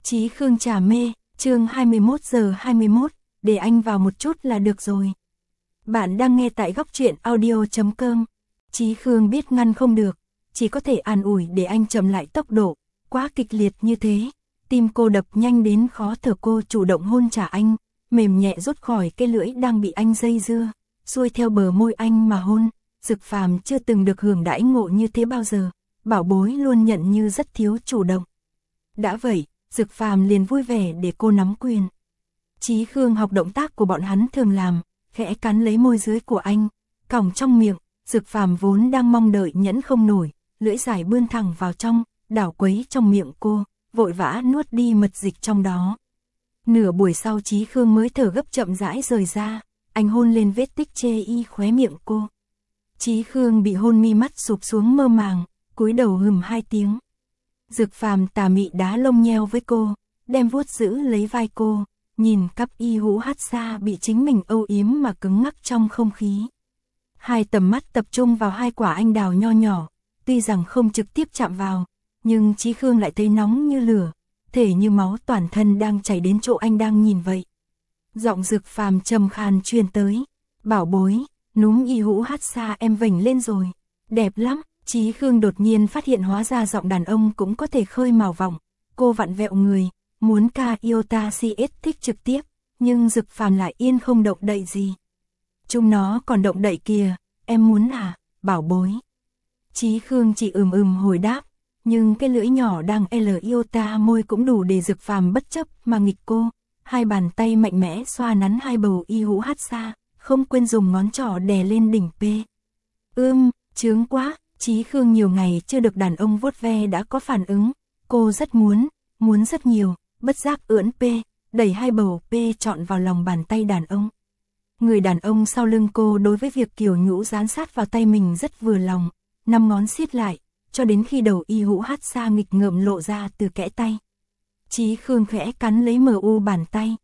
Chí Khương trà mê, chương 21:21, để anh vào một chút là được rồi. Bạn đang nghe tại góc truyện audio.com. Chí Khương biết ngăn không được, chỉ có thể an ủi để anh chậm lại tốc độ, quá kịch liệt như thế. Tim cô đập nhanh đến khó thở, cô chủ động hôn trả anh, mềm nhẹ rút khỏi cái lưỡi đang bị anh dây dưa, xuôi theo bờ môi anh mà hôn. Dực Phàm chưa từng được hưởng đãi ngộ như thế bao giờ, bảo bối luôn nhận như rất thiếu chủ động. Đã vậy, Dực Phàm liền vui vẻ để cô nắm quyền. Chí Khương học động tác của bọn hắn thường làm, khẽ cắn lấy môi dưới của anh, còng trong miệng. Dực Phàm vốn đang mong đợi nhẫn không nổi, lưỡi dài bươn thẳng vào trong, đảo quấy trong miệng cô, vội vã nuốt đi mật dịch trong đó. Nửa buổi sau Chí Khương mới thở gấp chậm rãi rời ra, anh hôn lên vết tích chê y khóe miệng cô. Chí Khương bị hôn mi mắt sụp xuống mơ màng, cúi đầu hừm 2 tiếng. Dực Phàm tà mị đá lông nheo với cô, đem vuốt giữ lấy vai cô, nhìn cặp y hũ hát xa bị chính mình âu yếm mà cứng ngắc trong không khí. Hai tầm mắt tập trung vào hai quả anh đào nho nhỏ, tuy rằng không trực tiếp chạm vào, nhưng Chí Khương lại thấy nóng như lửa, thể như máu toàn thân đang chảy đến chỗ anh đang nhìn vậy. Giọng Dực Phàm trầm khàn truyền tới, bảo bối, núm y hũ hát xa em vểnh lên rồi, đẹp lắm. Chí Khương đột nhiên phát hiện hóa ra giọng đàn ông cũng có thể khơi mào vọng, cô vặn vẹo người, muốn ca Iota CS thích trực tiếp, nhưng Dực Phàm lại yên không động đậy gì. Chúng nó còn động đậy kìa, em muốn à, bảo bối. Chí Khương chỉ hồi đáp, nhưng cái lưỡi nhỏ đang Iota môi cũng đủ để Dực Phàm bất chấp mà nghịch cô. Hai bàn tay mạnh mẽ xoa nắn hai bầu y hũ hát xa, không quên dùng ngón trỏ đè lên đỉnh P. Chướng quá. Chí Khương nhiều ngày chưa được đàn ông vuốt ve đã có phản ứng, cô rất muốn rất nhiều, bất giác ưỡn P, đẩy hai bầu P trọn vào lòng bàn tay đàn ông. Người đàn ông sau lưng cô đối với việc kiểu nhũ dán sát vào tay mình rất vừa lòng, 5 ngón siết lại, cho đến khi đầu y hũ hát xa nghịch ngợm lộ ra từ kẽ tay. Chí Khương khẽ cắn lấy MU bàn tay,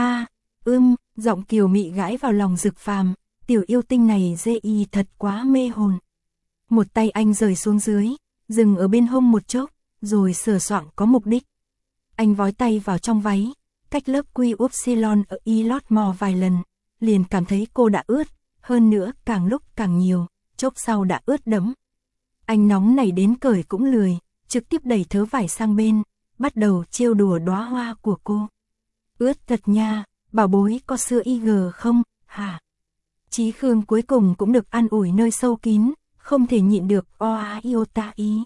giọng kiều mị gãi vào lòng Dực Phàm, tiểu yêu tinh này dê y thật quá mê hồn. Một tay anh rời xuống dưới, dừng ở bên hông một chốc, rồi sờ soạng có mục đích. Anh vói tay vào trong váy, cách lớp quy upsilon ở y lót mò vài lần, liền cảm thấy cô đã ướt, hơn nữa càng lúc càng nhiều, chốc sau đã ướt đẫm. Anh nóng nảy đến cởi cũng lười, trực tiếp đẩy thớ vải sang bên, bắt đầu trêu đùa đóa hoa của cô. Ướt thật nha, bảo bối có sữa IG không, hả? Chí Khương cuối cùng cũng được an ủi nơi sâu kín. Không thể nhịn được Iota ý.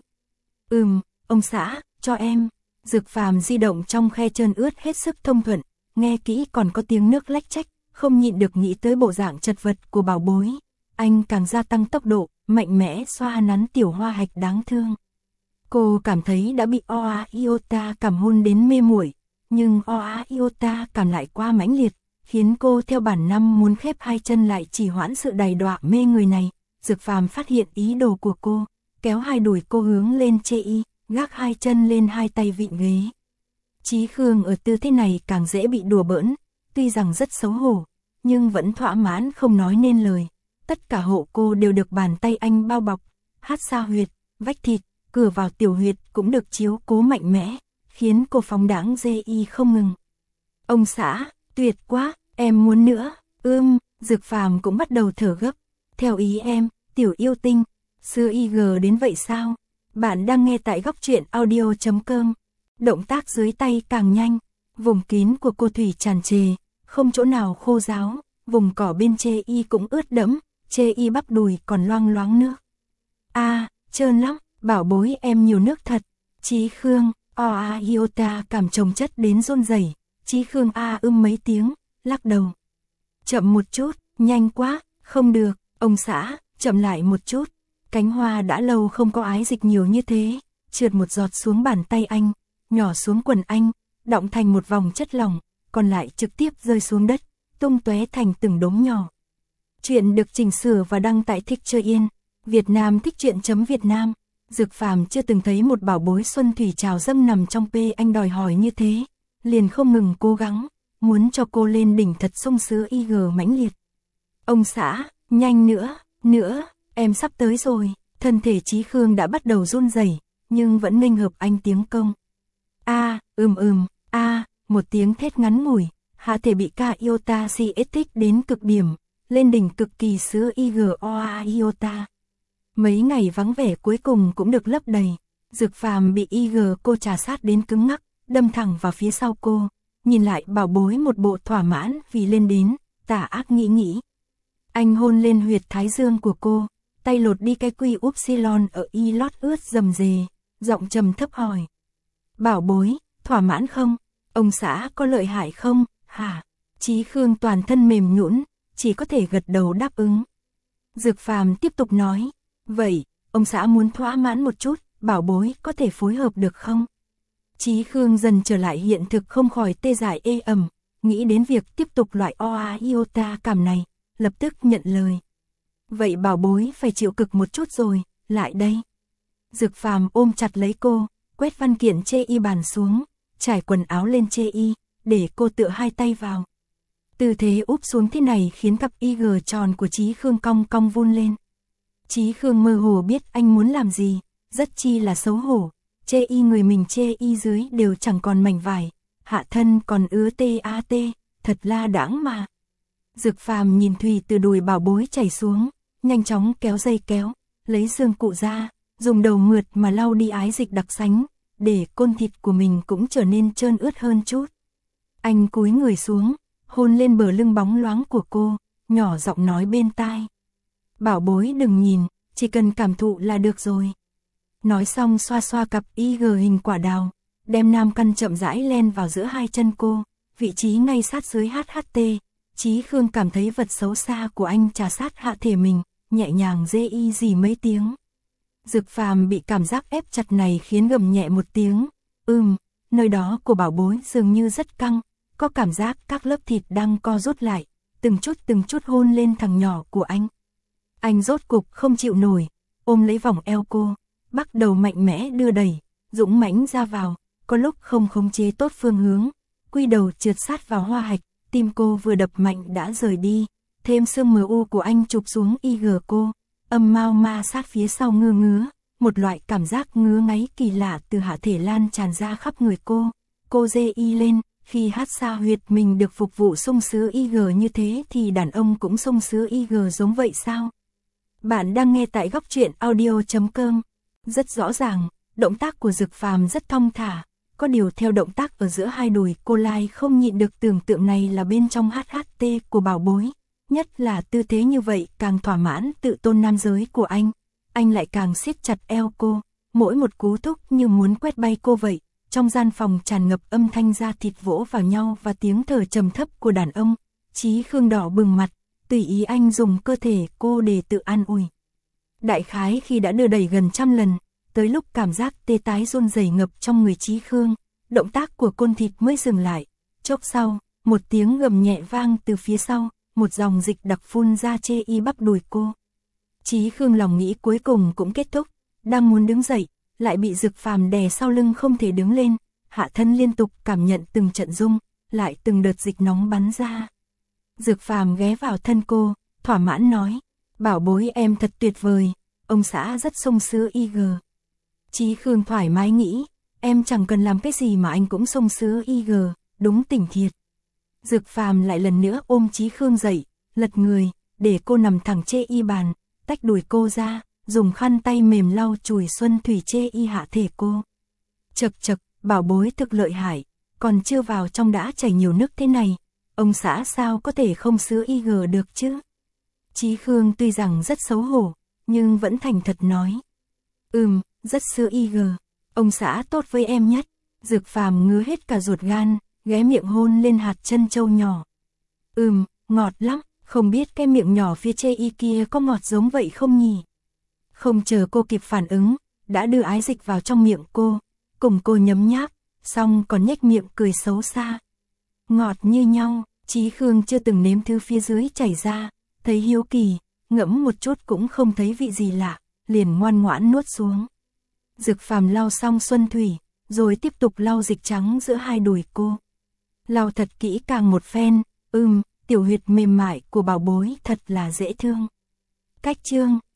Ông xã, cho em. Dực Phàm di động trong khe trơn ướt hết sức thông thuận, nghe kỹ còn có tiếng nước lách chách, không nhịn được nghĩ tới bộ dạng chật vật của bảo bối. Anh càng gia tăng tốc độ, mạnh mẽ xoa nắn tiểu hoa hạch đáng thương. Cô cảm thấy đã bị Iota cảm hôn đến mê muội, nhưng Iota cảm lại quá mãnh liệt, khiến cô theo bản năng muốn khép hai chân lại chỉ hoãn sự đầy đọa mê người này. Dực Phàm phát hiện ý đồ của cô, kéo hai đùi cô hướng lên chê y, gác hai chân lên hai tay vịn ghế. Chí Khương ở tư thế này càng dễ bị đùa bỡn, tuy rằng rất xấu hổ, nhưng vẫn thỏa mãn không nói nên lời. Tất cả hộ cô đều được bàn tay anh bao bọc, hát xa huyệt, vách thịt, cửa vào tiểu huyệt cũng được chiếu cố mạnh mẽ, khiến cô phóng đãng dê y không ngừng. Ông xã, tuyệt quá, em muốn nữa. Dực Phàm cũng bắt đầu thở gấp. Theo ý em, tiểu yêu tinh, xưa IG đến vậy sao? Bạn đang nghe tại góc truyện audio.com. Động tác dưới tay càng nhanh, vùng kín của cô thủy tràn trề, không chỗ nào khô ráo, vùng cỏ bên chê y cũng ướt đẫm, chê y bắp đùi còn loang loáng nước. Trơn lắm, bảo bối em nhiều nước thật. Chí Khương, Iota cảm chồng chất đến run rẩy. Chí Khương mấy tiếng, lắc đầu. Chậm một chút, nhanh quá, không được. Ông xã, chậm lại một chút. Cánh hoa đã lâu không có ái dịch nhiều như thế, trượt một giọt xuống bàn tay anh, nhỏ xuống quần anh, đọng thành một vòng chất lỏng, còn lại trực tiếp rơi xuống đất, tung tóe thành từng đống nhỏ. Chuyện được chỉnh sửa và đăng tại Thích Chơi Yên, Việt Nam thích truyện.Việt Nam. Dực Phàm chưa từng thấy một bảo bối xuân thủy trào dâng nằm trong P anh đòi hỏi như thế, liền không ngừng cố gắng, muốn cho cô lên đỉnh thật sung sướng IG mãnh liệt. Ông xã, nhanh nữa, em sắp tới rồi. Thân thể Chí Khương đã bắt đầu run rẩy, nhưng vẫn nghênh hợp anh tiếng công. một tiếng thét ngắn ngủi, hạ thể bị Ka Iota si thích đến cực điểm, lên đỉnh cực kỳ sứa Igoa Iota. Mấy ngày vắng vẻ cuối cùng cũng được lấp đầy, Dược Phàm bị cô trà sát đến cứng ngắc, đâm thẳng vào phía sau cô, nhìn lại Bảo Bối một bộ thỏa mãn vì lên đến, tà ác nghĩ. Anh hôn lên huyệt thái dương của cô, tay lột đi cái quy upsilon ở y lót ướt rầm rề, giọng trầm thấp hỏi. Bảo Bối, thỏa mãn không? Ông xã có lợi hại không, hả? Chí Khương toàn thân mềm nhũn, chỉ có thể gật đầu đáp ứng. Dược Phàm tiếp tục nói, vậy, ông xã muốn thỏa mãn một chút, Bảo Bối có thể phối hợp được không? Chí Khương dần trở lại hiện thực không khỏi tê dại ê ẩm, nghĩ đến việc tiếp tục loại oa iota cảm này, lập tức nhận lời. Vậy Bảo Bối phải chịu cực một chút rồi, lại đây. Dược Phàm ôm chặt lấy cô, quét văn kiện chê y bàn xuống, trải quần áo lên chê y, để cô tựa hai tay vào. Tư thế úp xuống thế này khiến cặp y tròn của Chí Khương cong cong vun lên. Chí Khương mơ hồ biết anh muốn làm gì, rất chi là xấu hổ. Chê y người mình chê y dưới đều chẳng còn mảnh vải, hạ thân còn ứa TAT, thật la đãng mà. Dược Phàm nhìn thùy từ đùi Bảo Bối chảy xuống, nhanh chóng kéo dây kéo, lấy xương cụ ra, dùng đầu mượt mà lau đi ái dịch đặc sánh, để côn thịt của mình cũng trở nên trơn ướt hơn chút. Anh cúi người xuống, hôn lên bờ lưng bóng loáng của cô, nhỏ giọng nói bên tai. Bảo Bối đừng nhìn, chỉ cần cảm thụ là được rồi. Nói xong xoa xoa cặp y hình quả đào, đem nam căn chậm rãi len vào giữa hai chân cô, vị trí ngay sát dưới HHT. Chí Khương cảm thấy vật xấu xa của anh trà sát hạ thể mình, nhẹ nhàng dê y gì mấy tiếng. Dược Phàm bị cảm giác ép chặt này khiến gầm nhẹ một tiếng. Nơi đó của Bảo Bối dường như rất căng, có cảm giác các lớp thịt đang co rút lại, từng chút hôn lên thằng nhỏ của anh. Anh rốt cục không chịu nổi, ôm lấy vòng eo cô, bắt đầu mạnh mẽ đưa đẩy, dũng mãnh ra vào, có lúc không khống chế tốt phương hướng, quy đầu trượt sát vào hoa hạch, tim cô vừa đập mạnh đã rời đi, thêm sương mờ u của anh chụp xuống cô, âm mao ma sát phía sau ngứa, một loại cảm giác ngứa ngáy kỳ lạ từ hạ thể lan tràn ra khắp người cô dê y lên, khi hát xa huyệt mình được phục vụ xông xứ như thế thì đàn ông cũng xông xứ giống vậy sao? Bạn đang nghe tại góc truyện audio.com. Rất rõ ràng, động tác của Dược Phàm rất thong thả, có điều theo động tác ở giữa hai đùi cô lại không nhịn được tưởng tượng này là bên trong HHT của Bảo Bối, nhất là tư thế như vậy càng thỏa mãn tự tôn nam giới của anh lại càng siết chặt eo cô, mỗi một cú thúc như muốn quét bay cô vậy, trong gian phòng tràn ngập âm thanh da thịt vỗ vào nhau và tiếng thở trầm thấp của đàn ông. Chí Khương đỏ bừng mặt, tùy ý anh dùng cơ thể cô để tự an ủi. Đại khái khi đã đưa đẩy gần 100 lần, tới lúc cảm giác tê tái run rẩy ngập trong người Chí Khương, động tác của côn thịt mới dừng lại. Chốc sau, một tiếng gầm nhẹ vang từ phía sau, một dòng dịch đặc phun ra chê y bắp đùi cô. Chí Khương lòng nghĩ cuối cùng cũng kết thúc, đang muốn đứng dậy, lại bị Dược Phàm đè sau lưng không thể đứng lên, hạ thân liên tục cảm nhận từng trận rung, lại từng đợt dịch nóng bắn ra. Dược Phàm ghé vào thân cô, thỏa mãn nói, Bảo Bối em thật tuyệt vời, ông xã rất xông xứ Chí Khương thoải mái nghĩ, em chẳng cần làm cái gì mà anh cũng xông xứ đúng tỉnh thiệt. Dược Phàm lại lần nữa ôm Chí Khương dậy, lật người, để cô nằm thẳng chê y bàn, tách đùi cô ra, dùng khăn tay mềm lau chùi xuân thủy chê y hạ thể cô. Chật, Bảo Bối thực lợi hại, còn chưa vào trong đã chảy nhiều nước thế này, ông xã sao có thể không xứ được chứ? Chí Khương tuy rằng rất xấu hổ, nhưng vẫn thành thật nói. Rất xứ ông xã tốt với em nhất. Dược Phàm ngứa hết cả ruột gan, ghé miệng hôn lên hạt chân châu nhỏ. Ngọt lắm, không biết cái miệng nhỏ phía chê y kia có ngọt giống vậy không nhỉ? Không chờ cô kịp phản ứng, đã đưa ái dịch vào trong miệng cô, cùng cô nhấm nháp, xong còn nhếch miệng cười xấu xa. Ngọt như nhau, Chí Khương chưa từng nếm thứ phía dưới chảy ra, thấy hiếu kỳ, ngẫm một chút cũng không thấy vị gì lạ, liền ngoan ngoãn nuốt xuống. Dược Phàm lau xong xuân thủy, rồi tiếp tục lau dịch trắng giữa hai đùi cô. Lau thật kỹ càng một phen, tiểu huyệt mềm mại của Bảo Bối thật là dễ thương. Cách chương